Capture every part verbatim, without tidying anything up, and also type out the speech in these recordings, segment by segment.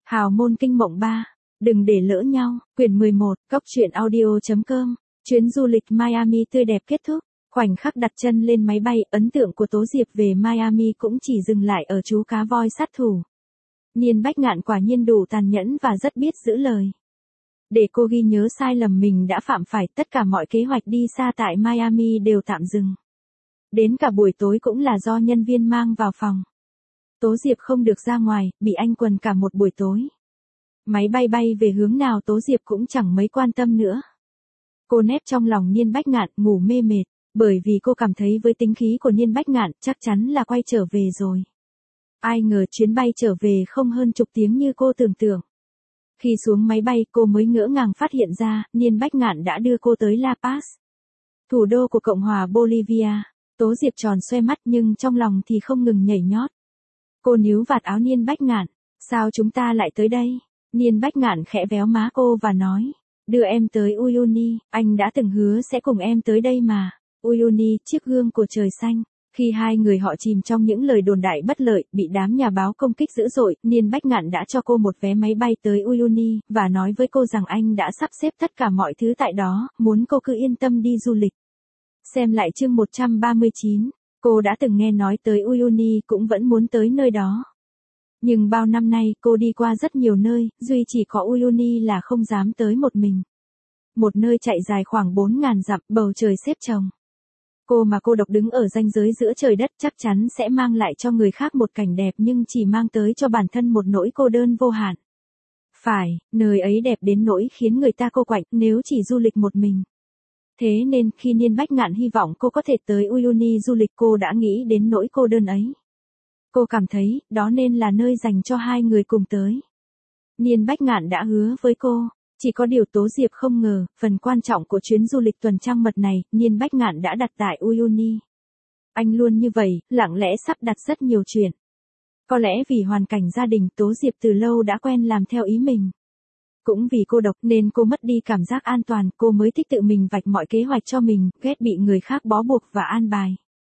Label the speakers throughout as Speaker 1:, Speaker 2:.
Speaker 1: Hào môn kinh mộng ba. Đừng để lỡ nhau. Quyển mười một, cốc truyện audio chấm com. Chuyến du lịch Miami tươi đẹp kết thúc. Khoảnh khắc đặt chân lên máy bay, ấn tượng của Tố Diệp về Miami cũng chỉ dừng lại ở chú cá voi sát thủ. Niên Bách Ngạn quả nhiên đủ tàn nhẫn và rất biết giữ lời. Để cô ghi nhớ sai lầm mình đã phạm phải, tất cả mọi kế hoạch đi xa tại Miami đều tạm dừng. Đến cả buổi tối cũng là do nhân viên mang vào phòng. Tố Diệp không được ra ngoài, bị anh quần cả một buổi tối. Máy bay bay về hướng nào Tố Diệp cũng chẳng mấy quan tâm nữa. Cô nép trong lòng Niên Bách Ngạn, ngủ mê mệt, bởi vì cô cảm thấy với tính khí của Niên Bách Ngạn chắc chắn là quay trở về rồi. Ai ngờ chuyến bay trở về không hơn chục tiếng như cô tưởng tượng. Khi xuống máy bay cô mới ngỡ ngàng phát hiện ra, Niên Bách Ngạn đã đưa cô tới La Paz, thủ đô của Cộng hòa Bolivia. Tố Diệp tròn xoe mắt nhưng trong lòng thì không ngừng nhảy nhót. Cô níu vạt áo Niên Bách Ngạn. Sao chúng ta lại tới đây? Niên Bách Ngạn khẽ véo má cô và nói. Đưa em tới Uyuni, anh đã từng hứa sẽ cùng em tới đây mà. Uyuni, chiếc gương của trời xanh. Khi hai người họ chìm trong những lời đồn đại bất lợi, bị đám nhà báo công kích dữ dội, Niên Bách Ngạn đã cho cô một vé máy bay tới Uyuni, và nói với cô rằng anh đã sắp xếp tất cả mọi thứ tại đó, muốn cô cứ yên tâm đi du lịch. Xem lại chương một trăm ba mươi chín, cô đã từng nghe nói tới Uyuni cũng vẫn muốn tới nơi đó. Nhưng bao năm nay cô đi qua rất nhiều nơi, duy chỉ có Uyuni là không dám tới một mình. Một nơi chạy dài khoảng bốn nghìn dặm, bầu trời xếp chồng. Cô mà cô độc đứng ở ranh giới giữa trời đất chắc chắn sẽ mang lại cho người khác một cảnh đẹp nhưng chỉ mang tới cho bản thân một nỗi cô đơn vô hạn. Phải, nơi ấy đẹp đến nỗi khiến người ta cô quạnh nếu chỉ du lịch một mình. Thế nên khi Niên Bách Ngạn hy vọng cô có thể tới Uyuni du lịch cô đã nghĩ đến nỗi cô đơn ấy. Cô cảm thấy đó nên là nơi dành cho hai người cùng tới. Niên Bách Ngạn đã hứa với cô. Chỉ có điều Tố Diệp không ngờ, phần quan trọng của chuyến du lịch tuần trăng mật này, Niên Bách Ngạn đã đặt tại Uyuni. Anh luôn như vậy, lặng lẽ sắp đặt rất nhiều chuyện. Có lẽ vì hoàn cảnh gia đình Tố Diệp từ lâu đã quen làm theo ý mình. Cũng vì cô độc nên cô mất đi cảm giác an toàn, cô mới thích tự mình vạch mọi kế hoạch cho mình, ghét bị người khác bó buộc và an bài.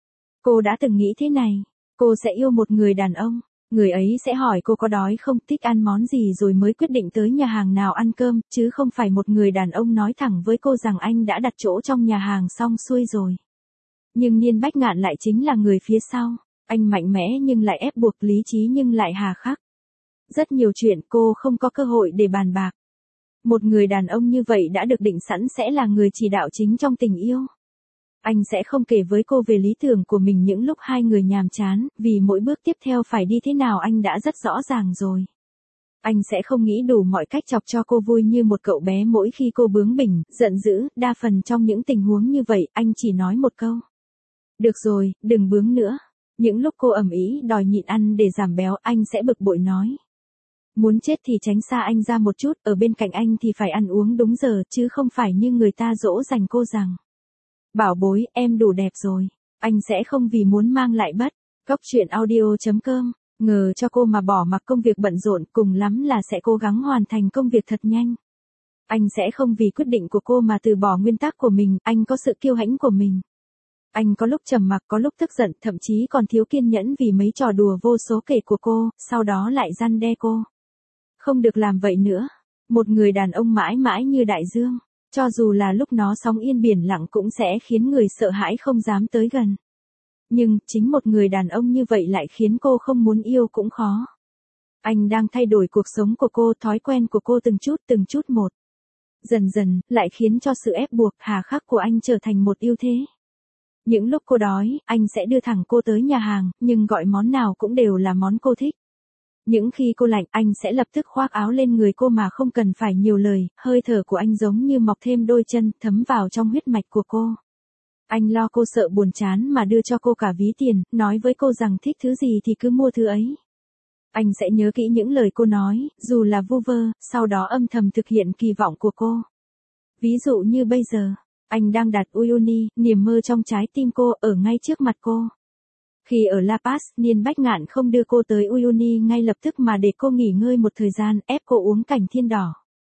Speaker 1: Cô đã từng nghĩ thế này, cô sẽ yêu một người đàn ông. Người ấy sẽ hỏi cô có đói không, thích ăn món gì rồi mới quyết định tới nhà hàng nào ăn cơm, chứ không phải một người đàn ông nói thẳng với cô rằng anh đã đặt chỗ trong nhà hàng xong xuôi rồi. Nhưng Niên Bách Ngạn lại chính là người phía sau. Anh mạnh mẽ nhưng lại ép buộc, lý trí nhưng lại hà khắc. Rất nhiều chuyện cô không có cơ hội để bàn bạc. Một người đàn ông như vậy đã được định sẵn sẽ là người chỉ đạo chính trong tình yêu. Anh sẽ không kể với cô về lý tưởng của mình những lúc hai người nhàm chán, vì mỗi bước tiếp theo phải đi thế nào anh đã rất rõ ràng rồi. Anh sẽ không nghĩ đủ mọi cách chọc cho cô vui như một cậu bé mỗi khi cô bướng bỉnh, giận dữ, đa phần trong những tình huống như vậy, anh chỉ nói một câu. Được rồi, đừng bướng nữa. Những lúc cô ầm ĩ đòi nhịn ăn để giảm béo, anh sẽ bực bội nói. Muốn chết thì tránh xa anh ra một chút, ở bên cạnh anh thì phải ăn uống đúng giờ, chứ không phải như người ta dỗ dành cô rằng. Bảo bối, em đủ đẹp rồi. Anh sẽ không vì muốn mang lại bất. Cốc truyện audio chấm com. Ngờ cho cô mà bỏ mặc công việc bận rộn, cùng lắm là sẽ cố gắng hoàn thành công việc thật nhanh. Anh sẽ không vì quyết định của cô mà từ bỏ nguyên tắc của mình, anh có sự kiêu hãnh của mình. Anh có lúc trầm mặc, có lúc tức giận, thậm chí còn thiếu kiên nhẫn vì mấy trò đùa vô số kể của cô, sau đó lại răn đe cô. Không được làm vậy nữa. Một người đàn ông mãi mãi như đại dương. Cho dù là lúc nó sóng yên biển lặng cũng sẽ khiến người sợ hãi không dám tới gần. Nhưng, chính một người đàn ông như vậy lại khiến cô không muốn yêu cũng khó. Anh đang thay đổi cuộc sống của cô, thói quen của cô từng chút từng chút một. Dần dần, lại khiến cho sự ép buộc, hà khắc của anh trở thành một ưu thế. Những lúc cô đói, anh sẽ đưa thẳng cô tới nhà hàng, nhưng gọi món nào cũng đều là món cô thích. Những khi cô lạnh, anh sẽ lập tức khoác áo lên người cô mà không cần phải nhiều lời, hơi thở của anh giống như mọc thêm đôi chân, thấm vào trong huyết mạch của cô. Anh lo cô sợ buồn chán mà đưa cho cô cả ví tiền, nói với cô rằng thích thứ gì thì cứ mua thứ ấy. Anh sẽ nhớ kỹ những lời cô nói, dù là vu vơ, sau đó âm thầm thực hiện kỳ vọng của cô. Ví dụ như bây giờ, anh đang đặt Uyuni, niềm mơ trong trái tim cô, ở ngay trước mặt cô. Khi ở La Paz, Niên Bách Ngạn không đưa cô tới Uyuni ngay lập tức mà để cô nghỉ ngơi một thời gian, ép cô uống cảnh thiên đỏ.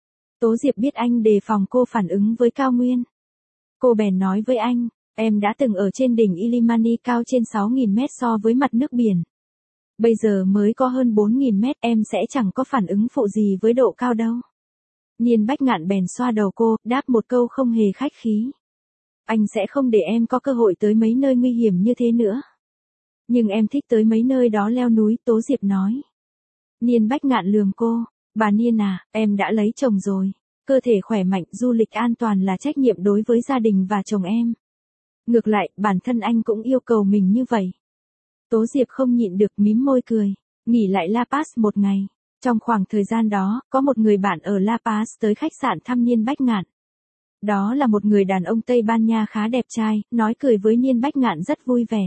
Speaker 1: Tố Diệp biết anh đề phòng cô phản ứng với cao nguyên. Cô bèn nói với anh, em đã từng ở trên đỉnh Illimani cao trên sáu nghìn mét so với mặt nước biển. Bây giờ mới có hơn bốn nghìn mét, em sẽ chẳng có phản ứng phụ gì với độ cao đâu. Nhiên Bách Ngạn bèn xoa đầu cô, đáp một câu không hề khách khí. Anh sẽ không để em có cơ hội tới mấy nơi nguy hiểm như thế nữa. Nhưng em thích tới mấy nơi đó leo núi, Tố Diệp nói. Nhiên Bách Ngạn lườm cô, bà Nhiên à, em đã lấy chồng rồi. Cơ thể khỏe mạnh, du lịch an toàn là trách nhiệm đối với gia đình và chồng em. Ngược lại, bản thân anh cũng yêu cầu mình như vậy. Tố Diệp không nhịn được mím môi cười, nghỉ lại La Paz một ngày. Trong khoảng thời gian đó, có một người bạn ở La Paz tới khách sạn thăm Nhiên Bách Ngạn. Đó là một người đàn ông Tây Ban Nha khá đẹp trai, nói cười với Nhiên Bách Ngạn rất vui vẻ.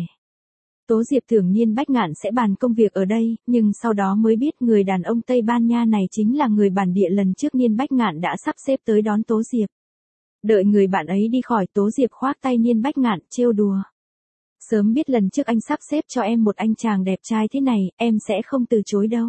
Speaker 1: Tố Diệp tưởng Nhiên Bách Ngạn sẽ bàn công việc ở đây, nhưng sau đó mới biết người đàn ông Tây Ban Nha này chính là người bản địa lần trước Nhiên Bách Ngạn đã sắp xếp tới đón Tố Diệp. Đợi người bạn ấy đi khỏi, Tố Diệp khoác tay Nhiên Bách Ngạn, trêu đùa. Sớm biết lần trước anh sắp xếp cho em một anh chàng đẹp trai thế này, em sẽ không từ chối đâu.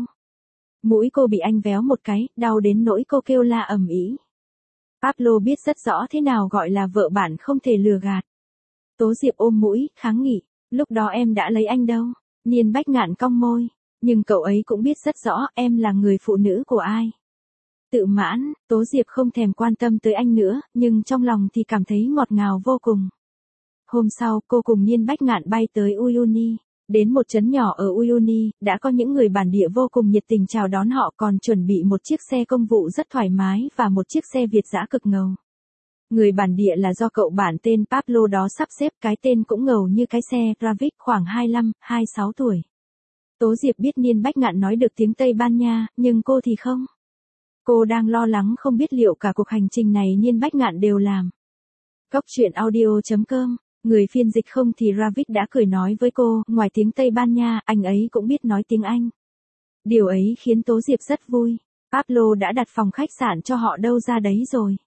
Speaker 1: Mũi cô bị anh véo một cái, đau đến nỗi cô kêu la ầm ĩ. Pablo biết rất rõ thế nào gọi là vợ bạn không thể lừa gạt. Tố Diệp ôm mũi, kháng nghị. Lúc đó em đã lấy anh đâu. Nhiên Bách Ngạn cong môi. Nhưng cậu ấy cũng biết rất rõ em là người phụ nữ của ai. Tự mãn, Tố Diệp không thèm quan tâm tới anh nữa, nhưng trong lòng thì cảm thấy ngọt ngào vô cùng. Hôm sau, cô cùng Nhiên Bách Ngạn bay tới Uyuni. Đến một trấn nhỏ ở Uyuni, đã có những người bản địa vô cùng nhiệt tình chào đón họ, còn chuẩn bị một chiếc xe công vụ rất thoải mái và một chiếc xe Việt dã cực ngầu. Người bản địa là do cậu bạn tên Pablo đó sắp xếp, cái tên cũng ngầu như cái xe, Ravik khoảng hai mươi lăm, hai mươi sáu tuổi. Tố Diệp biết Nhiên Bách Ngạn nói được tiếng Tây Ban Nha, nhưng cô thì không. Cô đang lo lắng không biết liệu cả cuộc hành trình này Nhiên Bách Ngạn đều làm. Cóc truyện audio chấm com, người phiên dịch không thì Ravik đã cười nói với cô, ngoài tiếng Tây Ban Nha, anh ấy cũng biết nói tiếng Anh. Điều ấy khiến Tố Diệp rất vui. Pablo đã đặt phòng khách sạn cho họ đâu ra đấy rồi.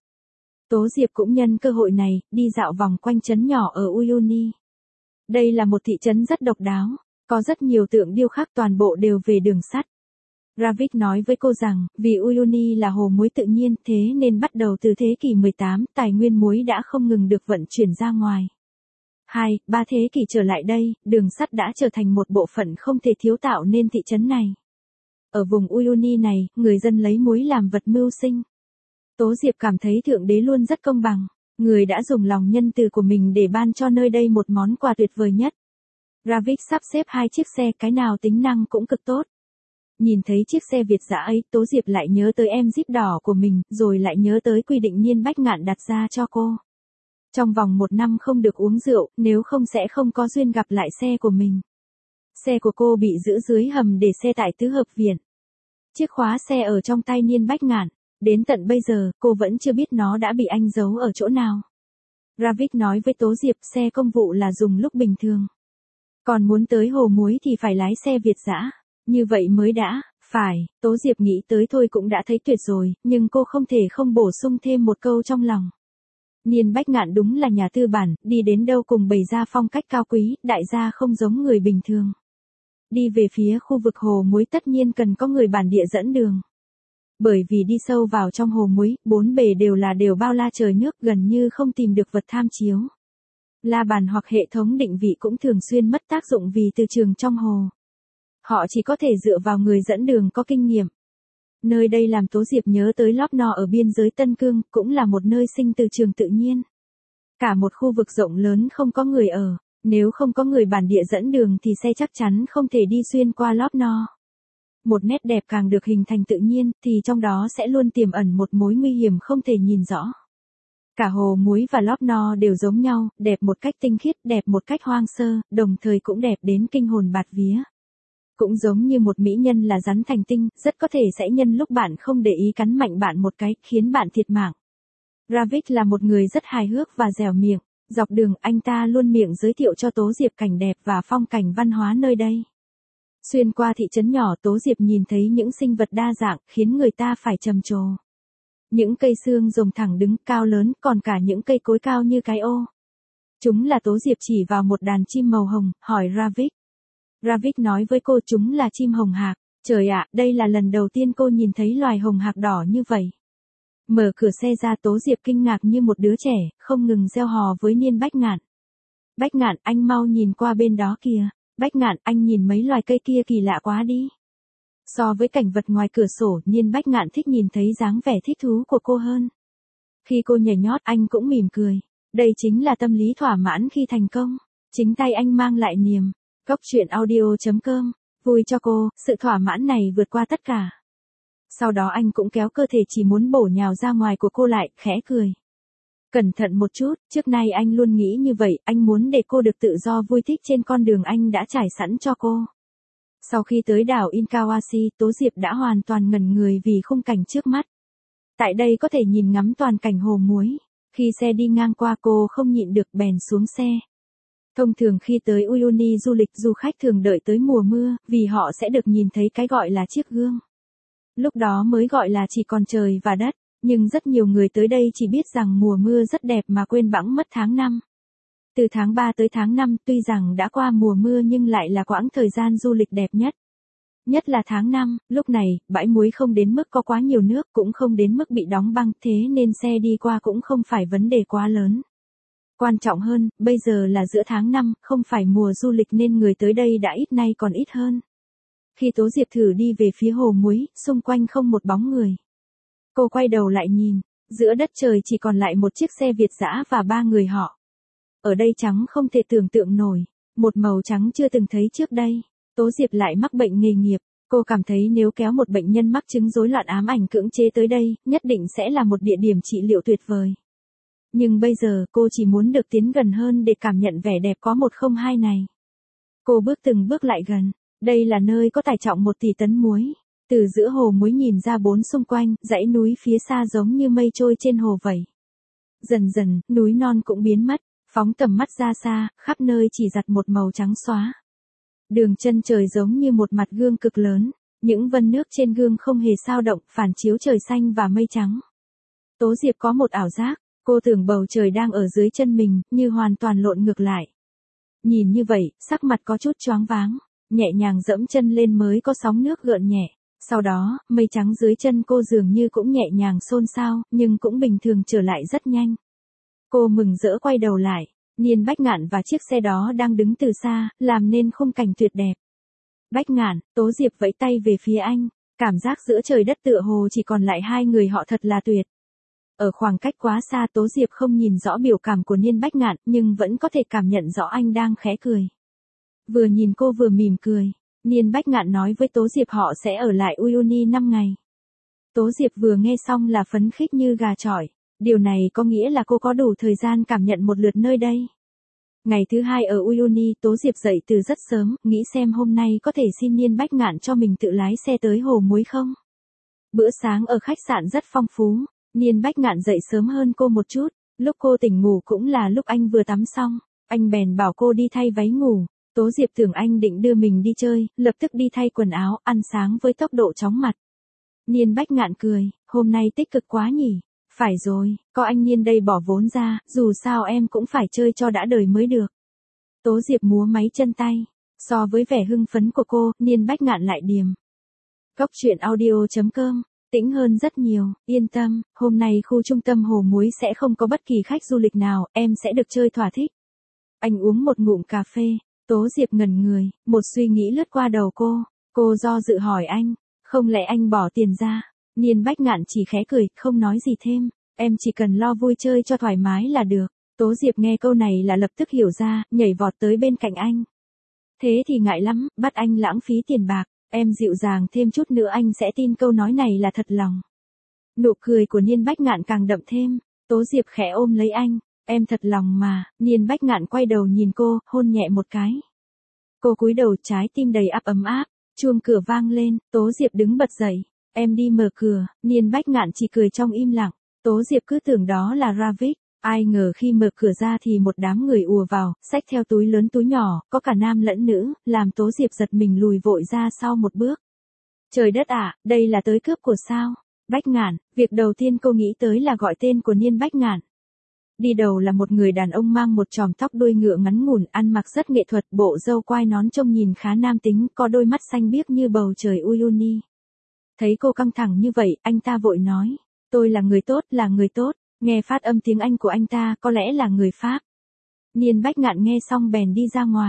Speaker 1: Tố Diệp cũng nhân cơ hội này, đi dạo vòng quanh trấn nhỏ ở Uyuni. Đây là một thị trấn rất độc đáo, có rất nhiều tượng điêu khắc, toàn bộ đều về đường sắt. Ravik nói với cô rằng, vì Uyuni là hồ muối tự nhiên, thế nên bắt đầu từ thế kỷ mười tám, tài nguyên muối đã không ngừng được vận chuyển ra ngoài. Hai, ba thế kỷ trở lại đây, đường sắt đã trở thành một bộ phận không thể thiếu tạo nên thị trấn này. Ở vùng Uyuni này, người dân lấy muối làm vật mưu sinh. Tố Diệp cảm thấy Thượng Đế luôn rất công bằng, người đã dùng lòng nhân từ của mình để ban cho nơi đây một món quà tuyệt vời nhất. Ravik sắp xếp hai chiếc xe, cái nào tính năng cũng cực tốt. Nhìn thấy chiếc xe Việt dã ấy, Tố Diệp lại nhớ tới em Jeep đỏ của mình, rồi lại nhớ tới quy định Nhiên Bách Ngạn đặt ra cho cô. Trong vòng một năm không được uống rượu, nếu không sẽ không có duyên gặp lại xe của mình. Xe của cô bị giữ dưới hầm để xe tải tứ hợp viện. Chiếc khóa xe ở trong tay Nhiên Bách Ngạn. Đến tận bây giờ, cô vẫn chưa biết nó đã bị anh giấu ở chỗ nào. Ravik nói với Tố Diệp, xe công vụ là dùng lúc bình thường. Còn muốn tới hồ muối thì phải lái xe Việt dã. Như vậy mới đã, phải, Tố Diệp nghĩ tới thôi cũng đã thấy tuyệt rồi, nhưng cô không thể không bổ sung thêm một câu trong lòng. Nhiên Bách Ngạn đúng là nhà tư bản, đi đến đâu cùng bày ra phong cách cao quý, đại gia không giống người bình thường. Đi về phía khu vực hồ muối tất nhiên cần có người bản địa dẫn đường. Bởi vì đi sâu vào trong hồ muối, bốn bề đều là đều bao la trời nước, gần như không tìm được vật tham chiếu. La bàn hoặc hệ thống định vị cũng thường xuyên mất tác dụng vì từ trường trong hồ. Họ chỉ có thể dựa vào người dẫn đường có kinh nghiệm. Nơi đây làm Tố Diệp nhớ tới Lopnor ở biên giới Tân Cương, cũng là một nơi sinh từ trường tự nhiên. Cả một khu vực rộng lớn không có người ở, nếu không có người bản địa dẫn đường thì xe chắc chắn không thể đi xuyên qua Lopnor. Một nét đẹp càng được hình thành tự nhiên, thì trong đó sẽ luôn tiềm ẩn một mối nguy hiểm không thể nhìn rõ. Cả hồ muối và Lopnor đều giống nhau, đẹp một cách tinh khiết, đẹp một cách hoang sơ, đồng thời cũng đẹp đến kinh hồn bạt vía. Cũng giống như một mỹ nhân là rắn thành tinh, rất có thể sẽ nhân lúc bạn không để ý cắn mạnh bạn một cái, khiến bạn thiệt mạng. Ravik là một người rất hài hước và dẻo miệng, dọc đường anh ta luôn miệng giới thiệu cho Tố Diệp cảnh đẹp và phong cảnh văn hóa nơi đây. Xuyên qua thị trấn nhỏ, Tố Diệp nhìn thấy những sinh vật đa dạng, khiến người ta phải trầm trồ. Những cây xương rồng thẳng đứng cao lớn, còn cả những cây cối cao như cái ô. Chúng là Tố Diệp chỉ vào một đàn chim màu hồng, hỏi Ravik. Ravik nói với cô chúng là chim hồng hạc. Trời ạ, đây là lần đầu tiên cô nhìn thấy loài hồng hạc đỏ như vậy. Mở cửa xe ra, Tố Diệp kinh ngạc như một đứa trẻ, không ngừng reo hò với Nhiên Bách Ngạn. Bách Ngạn, anh mau nhìn qua bên đó kìa. Bách Ngạn, anh nhìn mấy loài cây kia kỳ lạ quá đi. So với cảnh vật ngoài cửa sổ, Niên Bách Ngạn thích nhìn thấy dáng vẻ thích thú của cô hơn. Khi cô nhảy nhót, anh cũng mỉm cười. Đây chính là tâm lý thỏa mãn khi thành công. Chính tay anh mang lại niềm. Cốc truyện audio chấm com. Vui cho cô, sự thỏa mãn này vượt qua tất cả. Sau đó anh cũng kéo cơ thể chỉ muốn bổ nhào ra ngoài của cô lại, khẽ cười. Cẩn thận một chút, trước nay anh luôn nghĩ như vậy, anh muốn để cô được tự do vui thích trên con đường anh đã trải sẵn cho cô. Sau khi tới đảo Incawashi, Tố Diệp đã hoàn toàn ngẩn người vì khung cảnh trước mắt. Tại đây có thể nhìn ngắm toàn cảnh hồ muối. Khi xe đi ngang qua cô không nhịn được bèn xuống xe. Thông thường khi tới Uyuni du lịch, du khách thường đợi tới mùa mưa, vì họ sẽ được nhìn thấy cái gọi là chiếc gương. Lúc đó mới gọi là chỉ còn trời và đất, nhưng rất nhiều người tới đây chỉ biết rằng mùa mưa rất đẹp mà quên bẵng mất tháng năm. Từ tháng ba tới tháng năm, tuy rằng đã qua mùa mưa nhưng lại là quãng thời gian du lịch đẹp nhất. Nhất là tháng năm, lúc này, bãi muối không đến mức có quá nhiều nước, cũng không đến mức bị đóng băng, thế nên xe đi qua cũng không phải vấn đề quá lớn. Quan trọng hơn, bây giờ là giữa tháng năm, không phải mùa du lịch nên người tới đây đã ít nay còn ít hơn. Khi Tố Diệp thử đi về phía hồ muối, xung quanh không một bóng người. Cô quay đầu lại nhìn, giữa đất trời chỉ còn lại một chiếc xe Việt dã và ba người họ. Ở đây trắng không thể tưởng tượng nổi, một màu trắng chưa từng thấy trước đây. Tố Diệp lại mắc bệnh nghề nghiệp, cô cảm thấy nếu kéo một bệnh nhân mắc chứng rối loạn ám ảnh cưỡng chế tới đây, nhất định sẽ là một địa điểm trị liệu tuyệt vời. Nhưng bây giờ cô chỉ muốn được tiến gần hơn để cảm nhận vẻ đẹp có một không hai này. Cô bước từng bước lại gần, đây là nơi có tải trọng một tỷ tấn muối. Từ giữa hồ muối nhìn ra bốn xung quanh, dãy núi phía xa giống như mây trôi trên hồ vậy. Dần dần, núi non cũng biến mất, phóng tầm mắt ra xa, khắp nơi chỉ giặt một màu trắng xóa. Đường chân trời giống như một mặt gương cực lớn, những vân nước trên gương không hề dao động, phản chiếu trời xanh và mây trắng. Tố Diệp có một ảo giác, cô tưởng bầu trời đang ở dưới chân mình, như hoàn toàn lộn ngược lại. Nhìn như vậy, sắc mặt có chút choáng váng, nhẹ nhàng dẫm chân lên mới có sóng nước gợn nhẹ. Sau đó, mây trắng dưới chân cô dường như cũng nhẹ nhàng xôn xao, nhưng cũng bình thường trở lại rất nhanh. Cô mừng rỡ quay đầu lại, Niên Bách Ngạn và chiếc xe đó đang đứng từ xa, làm nên khung cảnh tuyệt đẹp. Bách Ngạn, Tố Diệp vẫy tay về phía anh, cảm giác giữa trời đất tựa hồ chỉ còn lại hai người họ thật là tuyệt. Ở khoảng cách quá xa, Tố Diệp không nhìn rõ biểu cảm của Niên Bách Ngạn, nhưng vẫn có thể cảm nhận rõ anh đang khẽ cười. Vừa nhìn cô vừa mỉm cười, Niên Bách Ngạn nói với Tố Diệp họ sẽ ở lại Uyuni năm ngày. Tố Diệp vừa nghe xong là phấn khích như gà chọi. Điều này có nghĩa là cô có đủ thời gian cảm nhận một lượt nơi đây. Ngày thứ hai ở Uyuni, Tố Diệp dậy từ rất sớm, nghĩ xem hôm nay có thể xin Niên Bách Ngạn cho mình tự lái xe tới hồ muối không. Bữa sáng ở khách sạn rất phong phú, Niên Bách Ngạn dậy sớm hơn cô một chút, lúc cô tỉnh ngủ cũng là lúc anh vừa tắm xong, anh bèn bảo cô đi thay váy ngủ. Tố Diệp tưởng anh định đưa mình đi chơi, lập tức đi thay quần áo, ăn sáng với tốc độ chóng mặt. Niên Bách Ngạn cười, hôm nay tích cực quá nhỉ. Phải rồi, có anh Niên đây bỏ vốn ra, dù sao em cũng phải chơi cho đã đời mới được. Tố Diệp múa máy chân tay, so với vẻ hưng phấn của cô, Niên Bách Ngạn lại điềm. Cốc truyện audio chấm com, tĩnh hơn rất nhiều, yên tâm, hôm nay khu trung tâm hồ muối sẽ không có bất kỳ khách du lịch nào, em sẽ được chơi thỏa thích. Anh uống một ngụm cà phê, Tố Diệp ngẩn người, một suy nghĩ lướt qua đầu cô, cô do dự hỏi anh, không lẽ anh bỏ tiền ra? Niên Bách Ngạn chỉ khẽ cười, không nói gì thêm, em chỉ cần lo vui chơi cho thoải mái là được. Tố Diệp nghe câu này là lập tức hiểu ra, nhảy vọt tới bên cạnh anh. Thế thì ngại lắm, bắt anh lãng phí tiền bạc, em dịu dàng thêm chút nữa anh sẽ tin câu nói này là thật lòng. Nụ cười của Niên Bách Ngạn càng đậm thêm, Tố Diệp khẽ ôm lấy anh, em thật lòng mà. Niên Bách Ngạn quay đầu nhìn cô, hôn nhẹ một cái. Cô cúi đầu, trái tim đầy áp ấm áp, chuông cửa vang lên, Tố Diệp đứng bật dậy. Em đi mở cửa, Niên Bách Ngạn chỉ cười trong im lặng, Tố Diệp cứ tưởng đó là Ravik, ai ngờ khi mở cửa ra thì một đám người ùa vào, xách theo túi lớn túi nhỏ, có cả nam lẫn nữ, làm Tố Diệp giật mình lùi vội ra sau một bước. Trời đất ạ, đây là tới cướp của sao? Bách Ngạn, việc đầu tiên cô nghĩ tới là gọi tên của Niên Bách Ngạn. Đi đầu là một người đàn ông mang một chòm tóc đuôi ngựa ngắn ngủn, ăn mặc rất nghệ thuật, bộ râu quai nón trông nhìn khá nam tính, có đôi mắt xanh biếc như bầu trời Uyuni. Thấy cô căng thẳng như vậy, anh ta vội nói, tôi là người tốt, là người tốt, nghe phát âm tiếng Anh của anh ta, có lẽ là người Pháp. Niên Bách Ngạn nghe xong bèn đi ra ngoài,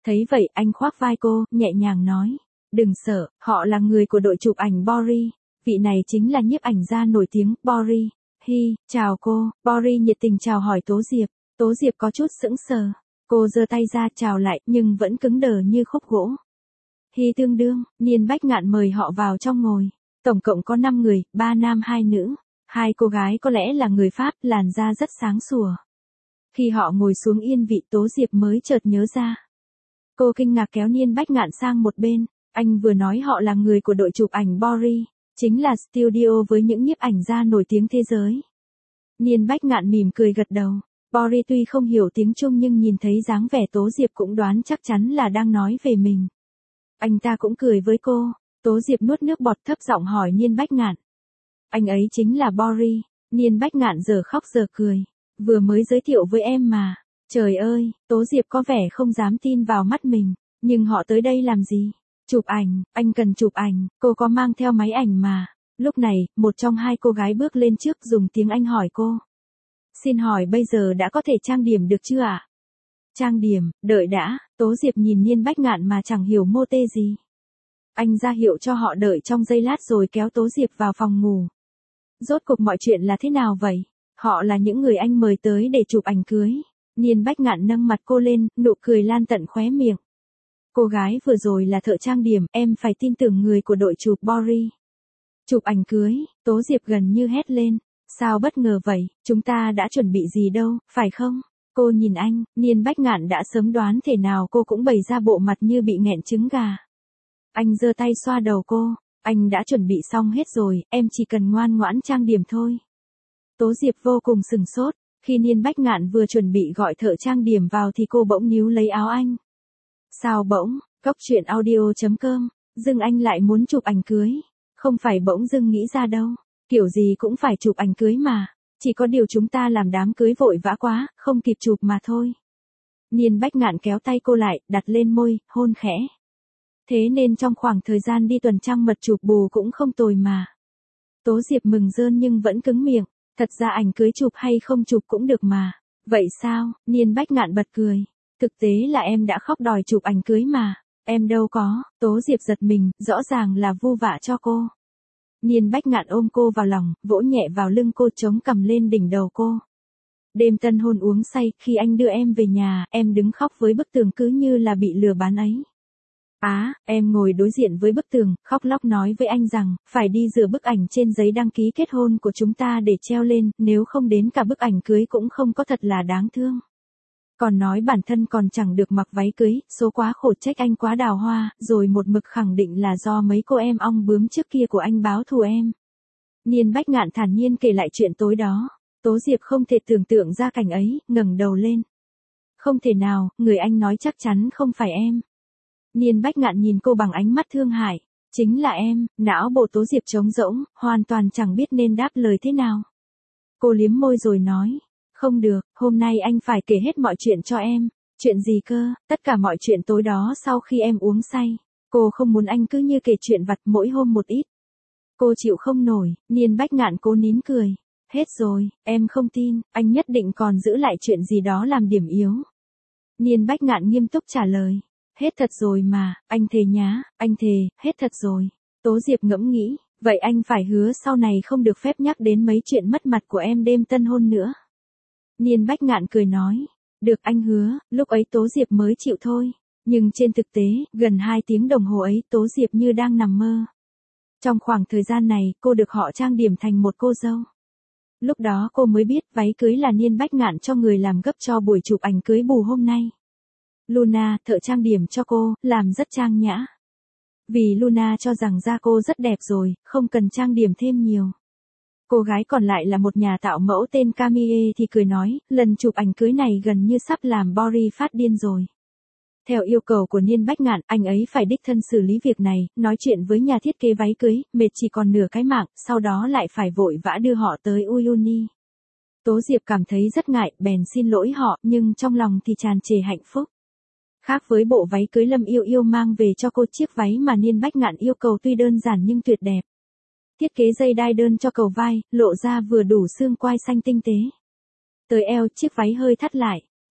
Speaker 1: Thấy vậy anh khoác vai cô, nhẹ nhàng nói. Đừng sợ, họ là người của đội chụp ảnh Boris. Vị này chính là nhiếp ảnh gia nổi tiếng, Boris. Hi, chào cô. Boris nhiệt tình chào hỏi Tố Diệp. Tố Diệp có chút sững sờ. Cô giơ tay ra chào lại, nhưng vẫn cứng đờ như khúc gỗ. Hi tương đương, Niên Bách Ngạn mời họ vào trong ngồi. Tổng cộng có năm người, ba nam hai nữ. Hai cô gái có lẽ là người Pháp, làn da rất sáng sủa. Khi họ ngồi xuống yên vị, Tố Diệp mới chợt nhớ ra. Cô kinh ngạc kéo Niên Bách Ngạn sang một bên. Anh vừa nói họ là người của đội chụp ảnh Boris, chính là studio với những nhiếp ảnh gia nổi tiếng thế giới. Niên Bách Ngạn mỉm cười gật đầu. Boris tuy không hiểu tiếng Trung nhưng nhìn thấy dáng vẻ Tố Diệp cũng đoán chắc chắn là đang nói về mình. Anh ta cũng cười với cô. Tố Diệp nuốt nước bọt thấp giọng hỏi Niên Bách Ngạn. Anh ấy chính là Boris. Niên Bách Ngạn giờ khóc giờ cười. Vừa mới giới thiệu với em mà. Trời ơi, Tố Diệp có vẻ không dám tin vào mắt mình. Nhưng họ tới đây làm gì? Chụp ảnh, anh cần chụp ảnh, cô có mang theo máy ảnh mà. Lúc này, một trong hai cô gái bước lên trước dùng tiếng Anh hỏi cô. Xin hỏi bây giờ đã có thể trang điểm được chưa ạ? Trang điểm, đợi đã, Tố Diệp nhìn Niên Bách Ngạn mà chẳng hiểu mô tê gì. Anh ra hiệu cho họ đợi trong giây lát rồi kéo Tố Diệp vào phòng ngủ. Rốt cuộc mọi chuyện là thế nào vậy? Họ là những người anh mời tới để chụp ảnh cưới. Niên Bách Ngạn nâng mặt cô lên, nụ cười lan tận khóe miệng. Cô gái vừa rồi là thợ trang điểm, em phải tin tưởng người của đội chụp Boris. Chụp ảnh cưới, Tố Diệp gần như hét lên. Sao bất ngờ vậy, chúng ta đã chuẩn bị gì đâu, phải không? Cô nhìn anh, Niên Bách Ngạn đã sớm đoán thể nào cô cũng bày ra bộ mặt như bị nghẹn trứng gà. Anh giơ tay xoa đầu cô, anh đã chuẩn bị xong hết rồi, em chỉ cần ngoan ngoãn trang điểm thôi. Tố Diệp vô cùng sừng sốt, khi Niên Bách Ngạn vừa chuẩn bị gọi thợ trang điểm vào thì cô bỗng níu lấy áo anh. Sao bỗng, Cóc truyện audio chấm com, dưng anh lại muốn chụp ảnh cưới. Không phải bỗng dưng nghĩ ra đâu, kiểu gì cũng phải chụp ảnh cưới mà. Chỉ có điều chúng ta làm đám cưới vội vã quá, không kịp chụp mà thôi. Niên Bách Ngạn kéo tay cô lại, đặt lên môi, hôn khẽ. Thế nên trong khoảng thời gian đi tuần trăng mật chụp bù cũng không tồi mà. Tố Diệp mừng rơn nhưng vẫn cứng miệng. Thật ra ảnh cưới chụp hay không chụp cũng được mà. Vậy sao? Niên Bách Ngạn bật cười. Thực tế là em đã khóc đòi chụp ảnh cưới mà. Em đâu có. Tố Diệp giật mình, rõ ràng là vu vạ cho cô. Niên Bách Ngạn ôm cô vào lòng, vỗ nhẹ vào lưng cô, chống cằm lên đỉnh đầu cô. Đêm tân hôn uống say, khi anh đưa em về nhà, em đứng khóc với bức tường cứ như là bị lừa bán ấy. Á, à, em ngồi đối diện với bức tường, khóc lóc nói với anh rằng, phải đi rửa bức ảnh trên giấy đăng ký kết hôn của chúng ta để treo lên, nếu không đến cả bức ảnh cưới cũng không có, thật là đáng thương. Còn nói bản thân còn chẳng được mặc váy cưới, số quá khổ, trách anh quá đào hoa, rồi một mực khẳng định là do mấy cô em ong bướm trước kia của anh báo thù em. Niên Bách Ngạn thản nhiên kể lại chuyện tối đó. Tố Diệp không thể tưởng tượng ra cảnh ấy, ngẩng đầu lên. Không thể nào, người anh nói chắc chắn không phải em. Niên Bách Ngạn nhìn cô bằng ánh mắt thương hại. Chính là em. Não bộ Tố Diệp trống rỗng, hoàn toàn chẳng biết nên đáp lời thế nào. Cô liếm môi rồi nói. Không được, hôm nay anh phải kể hết mọi chuyện cho em. Chuyện gì cơ? Tất cả mọi chuyện tối đó sau khi em uống say. Cô không muốn anh cứ như kể chuyện vặt mỗi hôm một ít. Cô chịu không nổi. Niên Bách Ngạn cố nín cười. Hết rồi, em không tin, anh nhất định còn giữ lại chuyện gì đó làm điểm yếu. Niên Bách Ngạn nghiêm túc trả lời. Hết thật rồi mà, anh thề nhá, anh thề, hết thật rồi. Tố Diệp ngẫm nghĩ, vậy anh phải hứa sau này không được phép nhắc đến mấy chuyện mất mặt của em đêm tân hôn nữa. Niên Bách Ngạn cười nói, được anh hứa, lúc ấy Tố Diệp mới chịu thôi. Nhưng trên thực tế, gần hai tiếng đồng hồ ấy Tố Diệp như đang nằm mơ. Trong khoảng thời gian này, cô được họ trang điểm thành một cô dâu. Lúc đó cô mới biết váy cưới là Niên Bách Ngạn cho người làm gấp cho buổi chụp ảnh cưới bù hôm nay. Luna, thợ trang điểm cho cô, làm rất trang nhã. Vì Luna cho rằng da cô rất đẹp rồi, không cần trang điểm thêm nhiều. Cô gái còn lại là một nhà tạo mẫu tên Camille thì cười nói, lần chụp ảnh cưới này gần như sắp làm Boris phát điên rồi. Theo yêu cầu của Niên Bách Ngạn, anh ấy phải đích thân xử lý việc này, nói chuyện với nhà thiết kế váy cưới, mệt chỉ còn nửa cái mạng, sau đó lại phải vội vã đưa họ tới Uyuni. Tố Diệp cảm thấy rất ngại, bèn xin lỗi họ, nhưng trong lòng thì tràn trề hạnh phúc. Khác với bộ váy cưới Lâm Yêu Yêu mang về cho cô, chiếc váy mà Niên Bách Ngạn yêu cầu tuy đơn giản nhưng tuyệt đẹp. Thiết kế dây đai đơn cho cầu vai, lộ ra vừa đủ xương quai xanh tinh tế. Tới eo, chiếc váy hơi thắt lại.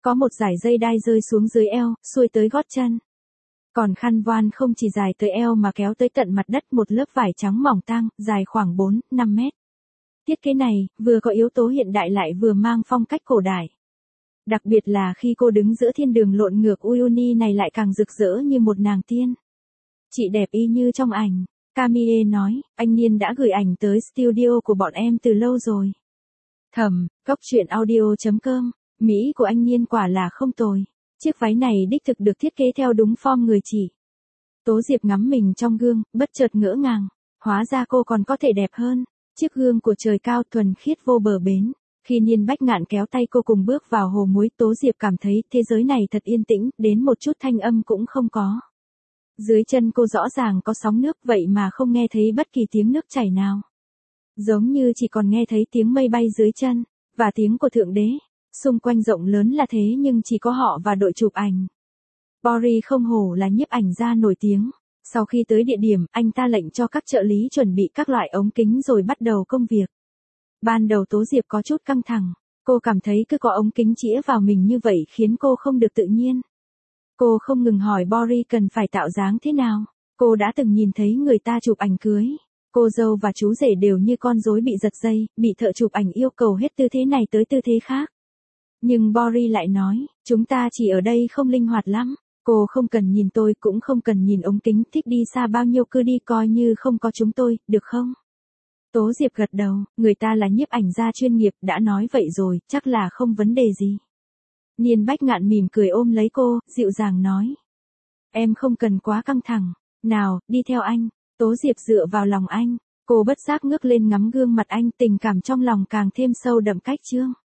Speaker 1: Có một dải dây đai rơi xuống dưới eo, xuôi tới gót chân. Còn khăn voan không chỉ dài tới eo mà kéo tới tận mặt đất, một lớp vải trắng mỏng tang, dài khoảng bốn năm mét. Thiết kế này, vừa có yếu tố hiện đại lại vừa mang phong cách cổ đại. Đặc biệt là khi cô đứng giữa thiên đường lộn ngược Uyuni này lại càng rực rỡ như một nàng tiên. Chị đẹp y như trong ảnh. Camille nói, anh Niên đã gửi ảnh tới studio của bọn em từ lâu rồi. Thầm, góc truyện audio chấm com, Mỹ của anh Niên quả là không tồi. Chiếc váy này đích thực được thiết kế theo đúng form người chỉ. Tố Diệp ngắm mình trong gương, bất chợt ngỡ ngàng. Hóa ra cô còn có thể đẹp hơn. Chiếc gương của trời cao thuần khiết vô bờ bến. Khi Niên Bách Ngạn kéo tay cô cùng bước vào hồ muối, Tố Diệp cảm thấy thế giới này thật yên tĩnh, đến một chút thanh âm cũng không có. Dưới chân cô rõ ràng có sóng nước vậy mà không nghe thấy bất kỳ tiếng nước chảy nào. Giống như chỉ còn nghe thấy tiếng mây bay dưới chân, và tiếng của Thượng Đế. Xung quanh rộng lớn là thế nhưng chỉ có họ và đội chụp ảnh. Boris không hổ là nhiếp ảnh gia nổi tiếng. Sau khi tới địa điểm, anh ta lệnh cho các trợ lý chuẩn bị các loại ống kính rồi bắt đầu công việc. Ban đầu Tố Diệp có chút căng thẳng. Cô cảm thấy cứ có ống kính chĩa vào mình như vậy khiến cô không được tự nhiên. Cô không ngừng hỏi Boris cần phải tạo dáng thế nào. Cô đã từng nhìn thấy người ta chụp ảnh cưới. Cô dâu và chú rể đều như con rối bị giật dây, bị thợ chụp ảnh yêu cầu hết tư thế này tới tư thế khác. Nhưng Boris lại nói, chúng ta chỉ ở đây không linh hoạt lắm. Cô không cần nhìn tôi cũng không cần nhìn ống kính, thích đi xa bao nhiêu cứ đi coi như không có chúng tôi, được không? Tố Diệp gật đầu, người ta là nhiếp ảnh gia chuyên nghiệp, đã nói vậy rồi, chắc là không vấn đề gì. Niên Bách Ngạn mỉm cười ôm lấy cô, dịu dàng nói. Em không cần quá căng thẳng, nào, đi theo anh. Tố Diệp dựa vào lòng anh, cô bất giác ngước lên ngắm gương mặt anh, tình cảm trong lòng càng thêm sâu đậm cách chương.